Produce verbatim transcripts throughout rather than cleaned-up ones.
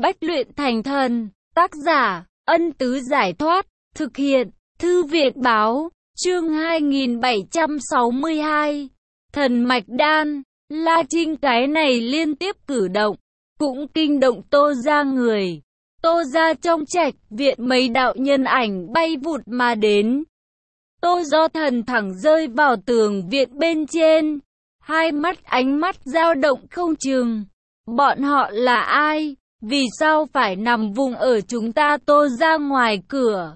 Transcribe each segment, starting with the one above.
Bách luyện thành thần. Tác giả, Ân Tứ Giải Thoát. Thực hiện, Thư viện Báo. Chương hai nghìn bảy trăm sáu mươi hai. Thần mạch đan. La Trinh cái này liên tiếp cử động, cũng kinh động Tô gia người. Tô gia trong trạch viện mấy đạo nhân ảnh bay vụt mà đến. Tô Do Thần thẳng rơi vào tường viện bên trên, hai mắt ánh mắt dao động không chừng. Bọn họ là ai? Vì sao phải nằm vùng ở chúng ta Tô gia ngoài cửa?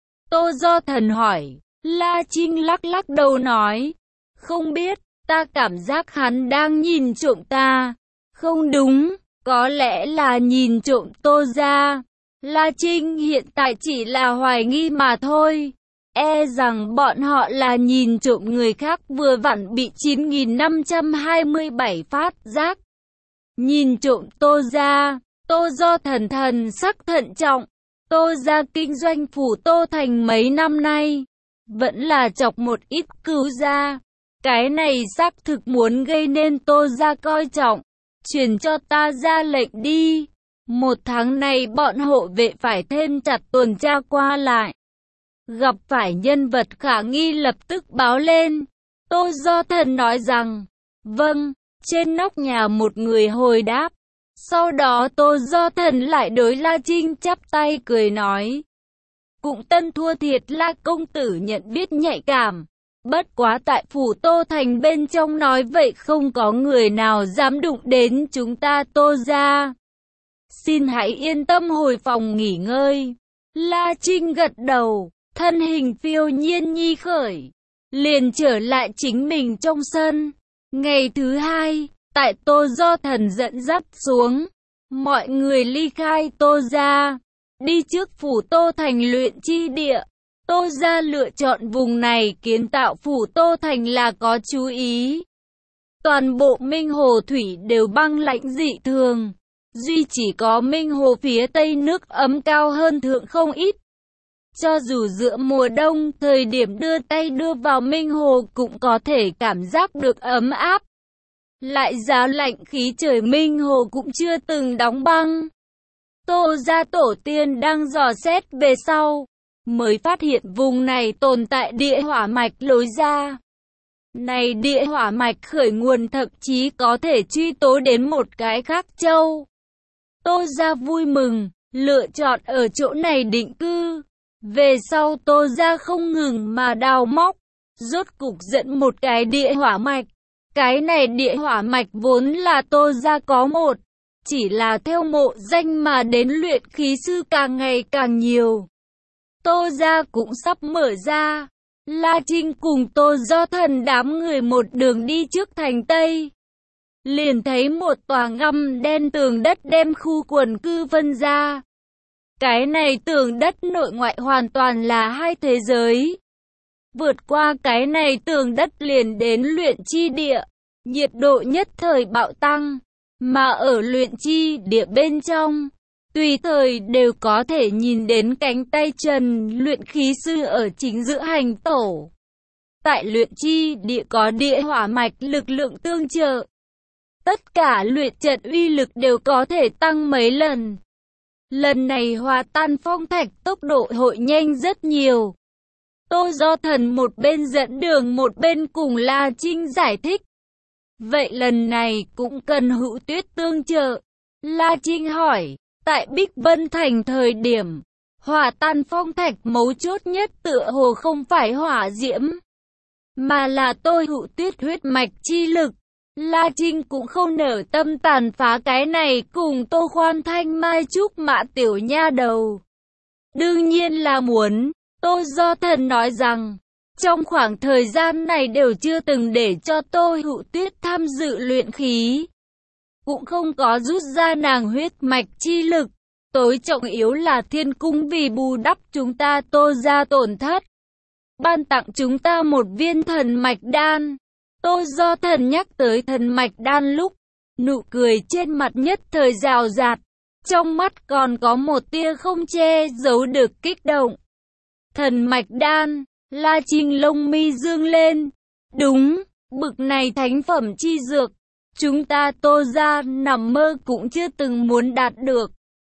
Tô Do Thần hỏi. La Trinh lắc lắc đầu nói, không biết, ta cảm giác hắn đang nhìn trộm ta. Không đúng, có lẽ là nhìn trộm Tô gia. La Trinh hiện tại chỉ là hoài nghi mà thôi. E rằng bọn họ là nhìn trộm người khác vừa vặn bị chín nghìn năm trăm hai mươi bảy phát giác. Nhìn trộm Tô gia. Tô Do Thần thần sắc thận trọng. Tô gia kinh doanh phủ Tô Thành mấy năm nay, vẫn là chọc một ít cửu gia. Cái này xác thực muốn gây nên Tô gia coi trọng. Truyền cho ta ra lệnh đi. Một tháng này bọn hộ vệ phải thêm chặt tuần tra qua lại. Gặp phải nhân vật khả nghi lập tức báo lên. Tô Do Thần nói rằng, vâng. Trên nóc nhà một người hồi đáp. Sau đó Tô Do Thần lại đối La Trinh chắp tay cười nói, cũng tân thua thiệt La công tử nhận biết nhạy cảm. Bất quá tại phủ Tô Thành bên trong nói vậy không có người nào dám đụng đến chúng ta Tô gia. Xin hãy yên tâm hồi phòng nghỉ ngơi. La Trinh gật đầu, thân hình phiêu nhiên nhi khởi, liền trở lại chính mình trong sân. Ngày thứ hai, tại Tô Do Thần dẫn dắt xuống, mọi người ly khai Tô gia, đi trước phủ Tô Thành luyện chi địa. Tô gia lựa chọn vùng này kiến tạo phủ Tô Thành là có chú ý. Toàn bộ Minh Hồ thủy đều băng lãnh dị thường, duy chỉ có Minh Hồ phía tây nước ấm cao hơn thượng không ít. Cho dù giữa mùa đông, thời điểm đưa tay đưa vào Minh Hồ cũng có thể cảm giác được ấm áp. Lại giá lạnh khí trời Minh Hồ cũng chưa từng đóng băng. Tô gia tổ tiên đang dò xét về sau, mới phát hiện vùng này tồn tại địa hỏa mạch lối ra. Này địa hỏa mạch khởi nguồn thậm chí có thể truy tố đến một cái khác châu. Tô gia vui mừng, lựa chọn ở chỗ này định cư. Về sau Tô gia không ngừng mà đào móc, rốt cục dẫn một cái địa hỏa mạch. Cái này địa hỏa mạch vốn là Tô gia có một, chỉ là theo mộ danh mà đến luyện khí sư càng ngày càng nhiều. Tô gia cũng sắp mở ra. La Trinh cùng Tô Do Thần đám người một đường đi trước thành Tây, liền thấy một tòa ngăm đen tường đất đem khu quần cư phân ra. Cái này tường đất nội ngoại hoàn toàn là hai thế giới. Vượt qua cái này tường đất liền đến luyện chi địa, nhiệt độ nhất thời bạo tăng, mà ở luyện chi địa bên trong, tùy thời đều có thể nhìn đến cánh tay trần luyện khí sư ở chính giữa hành tổ. Tại luyện chi địa có địa hỏa mạch lực lượng tương trợ. Tất cả luyện trận uy lực đều có thể tăng mấy lần. Lần này hòa tan phong thạch tốc độ hội nhanh rất nhiều. Tô Do Thần một bên dẫn đường một bên cùng La Trinh giải thích. Vậy lần này cũng cần Hữu Tuyết tương trợ. La Trinh hỏi, tại Bích Vân Thành thời điểm, hỏa tan phong thạch mấu chốt nhất tựa hồ không phải hỏa diễm, mà là tôi Hữu Tuyết huyết mạch chi lực. La Trinh cũng không nở tâm tàn phá cái này cùng Tô Khoan Thanh Mai Trúc Mã tiểu nha đầu. Đương nhiên là muốn. Tô Do Thần nói rằng, trong khoảng thời gian này đều chưa từng để cho Tô Hữu Tuyết tham dự luyện khí, cũng không có rút ra nàng huyết mạch chi lực. Tối trọng yếu là thiên cung vì bù đắp chúng ta Tô gia tổn thất, ban tặng chúng ta một viên thần mạch đan. Tô Do Thần nhắc tới thần mạch đan lúc, nụ cười trên mặt nhất thời rào rạt, trong mắt còn có một tia không che giấu được kích động. Thần mạch đan. La Trinh lông mi dương lên. Đúng, bực này thánh phẩm chi dược, chúng ta Tô gia nằm mơ cũng chưa từng muốn đạt được.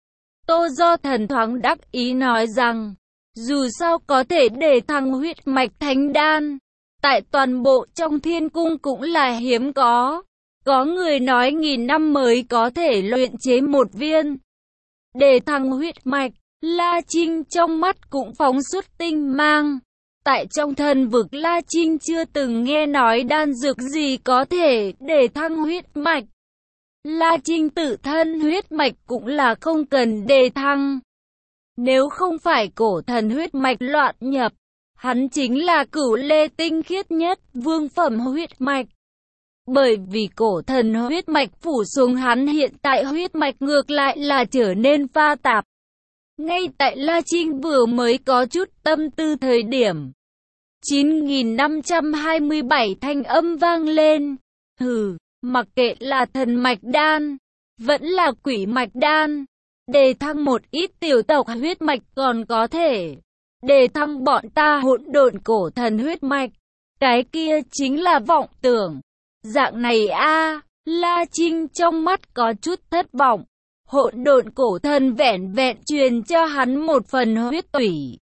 Tô Do Thần thoáng đắc ý nói rằng, dù sao có thể để thăng huyết mạch thánh đan, tại toàn bộ trong thiên cung cũng là hiếm có. Có người nói nghìn năm mới có thể luyện chế một viên. Để thăng huyết mạch, La Trinh trong mắt cũng phóng xuất tinh mang. Tại trong thần vực La Trinh chưa từng nghe nói đan dược gì có thể để thăng huyết mạch. La Trinh tự thân huyết mạch cũng là không cần đề thăng. Nếu không phải cổ thần huyết mạch loạn nhập, hắn chính là cửu lê tinh khiết nhất vương phẩm huyết mạch. Bởi vì cổ thần huyết mạch phủ xuống hắn, hiện tại huyết mạch ngược lại là trở nên pha tạp. Ngay tại La Trinh vừa mới có chút tâm tư thời điểm, chín nghìn năm trăm hai mươi bảy thanh âm vang lên. Hừ, mặc kệ là thần mạch đan, vẫn là quỷ mạch đan, đề thăng một ít tiểu tộc huyết mạch còn có thể. Đề thăng bọn ta hỗn độn cổ thần huyết mạch, cái kia chính là vọng tưởng. Dạng này a, La Trinh trong mắt có chút thất vọng. Hỗn độn cổ thần vẻn vẹn truyền cho hắn một phần huyết tủy.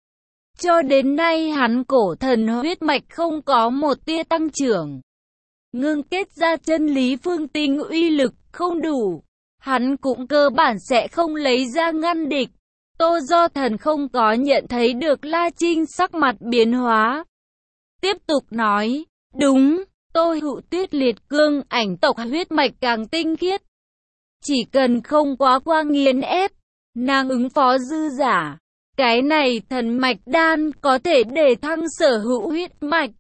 Cho đến nay hắn cổ thần huyết mạch không có một tia tăng trưởng. Ngưng kết ra chân lý phương tinh uy lực không đủ, hắn cũng cơ bản sẽ không lấy ra ngăn địch. Tô Do Thần không có nhận thấy được La Trinh sắc mặt biến hóa. Tiếp tục nói, đúng, tôi Hữu Tuyết liệt cương ảnh tộc huyết mạch càng tinh khiết. Chỉ cần không quá qua nghiền ép, nàng ứng phó dư giả. Cái này thần mạch đan có thể để thăng sở hữu huyết mạch.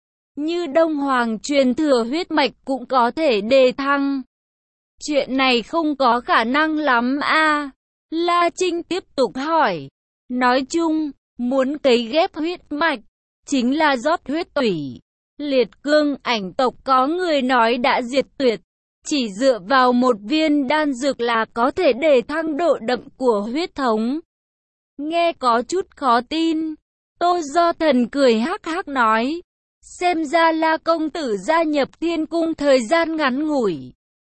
Như Đông Hoàng truyền thừa huyết mạch cũng có thể đề thăng. Chuyện này không có khả năng lắm a. À. La Trinh tiếp tục hỏi. Nói chung, muốn cấy ghép huyết mạch, chính là rót huyết tủy. Liệt cương ảnh tộc có người nói đã diệt tuyệt. Chỉ dựa vào một viên đan dược là có thể để thăng độ đậm của huyết thống. Nghe có chút khó tin. Tô Do Thần cười hắc hắc nói. Xem ra La công tử gia nhập thiên cung thời gian ngắn ngủi.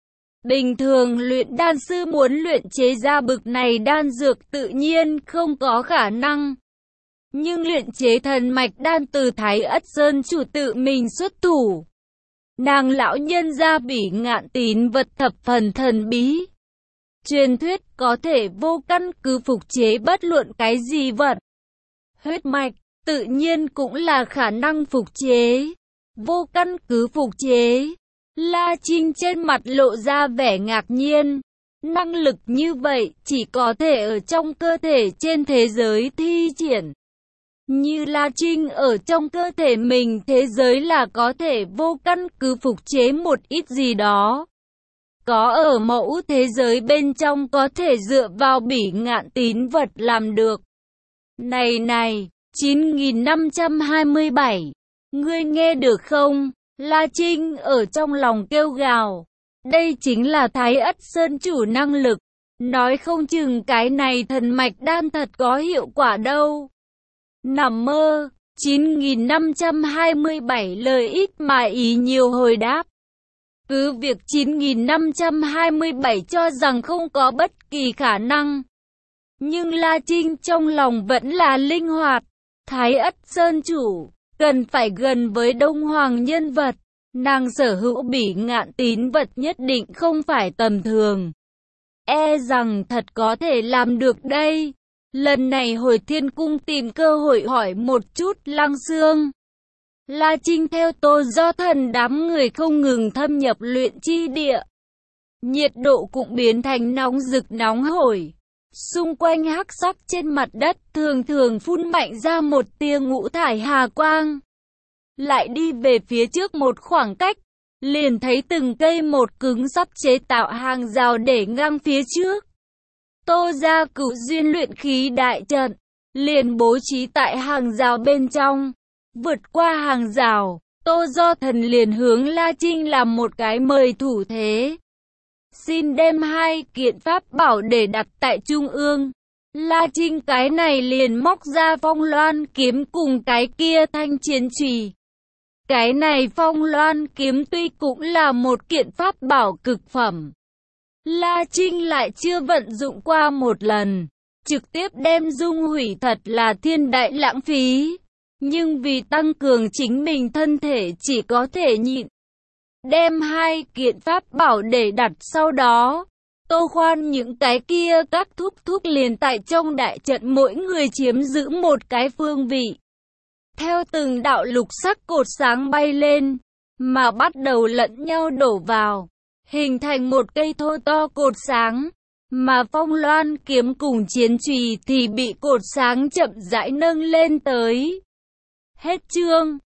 Bình thường luyện đan sư muốn luyện chế ra bực này đan dược tự nhiên không có khả năng. Nhưng luyện chế thần mạch đan từ Thái Ất Sơn chủ tự mình xuất thủ. Nàng lão nhân gia Bỉ Ngạn Tín vật thập phần thần bí. Truyền thuyết có thể vô căn cứ phục chế bất luận cái gì vật. Huyết mạch tự nhiên cũng là khả năng phục chế. Vô căn cứ phục chế. La Trinh trên mặt lộ ra vẻ ngạc nhiên. Năng lực như vậy chỉ có thể ở trong cơ thể trên thế giới thi triển. Như La Trinh ở trong cơ thể mình thế giới là có thể vô căn cứ phục chế một ít gì đó. Có ở mẫu thế giới bên trong có thể dựa vào Bỉ Ngạn Tín vật làm được. Này này, chín nghìn năm trăm hai mươi bảy, ngươi nghe được không? La Trinh ở trong lòng kêu gào. Đây chính là Thái Ất Sơn chủ năng lực. Nói không chừng cái này thần mạch đan thật có hiệu quả đâu. Nằm mơ, chín nghìn năm trăm hai mươi bảy lời ít mà ý nhiều hồi đáp. Cứ việc chín nghìn năm trăm hai mươi bảy cho rằng không có bất kỳ khả năng. Nhưng La Trinh trong lòng vẫn là linh hoạt. Thái Ất Sơn chủ, cần phải gần với Đông Hoàng nhân vật. Nàng sở hữu Bỉ Ngạn Tín vật nhất định không phải tầm thường. E rằng thật có thể làm được đây. Lần này hồi thiên cung tìm cơ hội hỏi một chút Lăng Xương. La Trinh theo Tô Do Thần đám người không ngừng thâm nhập luyện chi địa. Nhiệt độ cũng biến thành nóng rực nóng hổi. Xung quanh hắc sắc trên mặt đất thường thường phun mạnh ra một tia ngũ thải hà quang. Lại đi về phía trước một khoảng cách, liền thấy từng cây một cứng sắp chế tạo hàng rào để ngăn phía trước. Tô gia Cửu duyên luyện khí đại trận, liền bố trí tại hàng rào bên trong. Vượt qua hàng rào, Tô Do Thần liền hướng La Trinh làm một cái mời thủ thế. Xin đem hai kiện pháp bảo để đặt tại trung ương. La Trinh cái này liền móc ra Phong Loan kiếm cùng cái kia thanh chiến chùy. Cái này Phong Loan kiếm tuy cũng là một kiện pháp bảo cực phẩm. La Trinh lại chưa vận dụng qua một lần. trực tiếp đem dung hủy thật là thiên đại lãng phí. Nhưng vì tăng cường chính mình thân thể chỉ có thể nhịn. Đem hai kiện pháp bảo để đặt sau đó. Tô Khoan những cái kia các thúc thúc liền tại trong đại trận mỗi người chiếm giữ một cái phương vị. Theo từng đạo lục sắc cột sáng bay lên, mà bắt đầu lẫn nhau đổ vào, hình thành một cây thô to cột sáng. Mà Phong Loan kiếm cùng chiến chùy thì bị cột sáng chậm rãi nâng lên tới. Hết chương.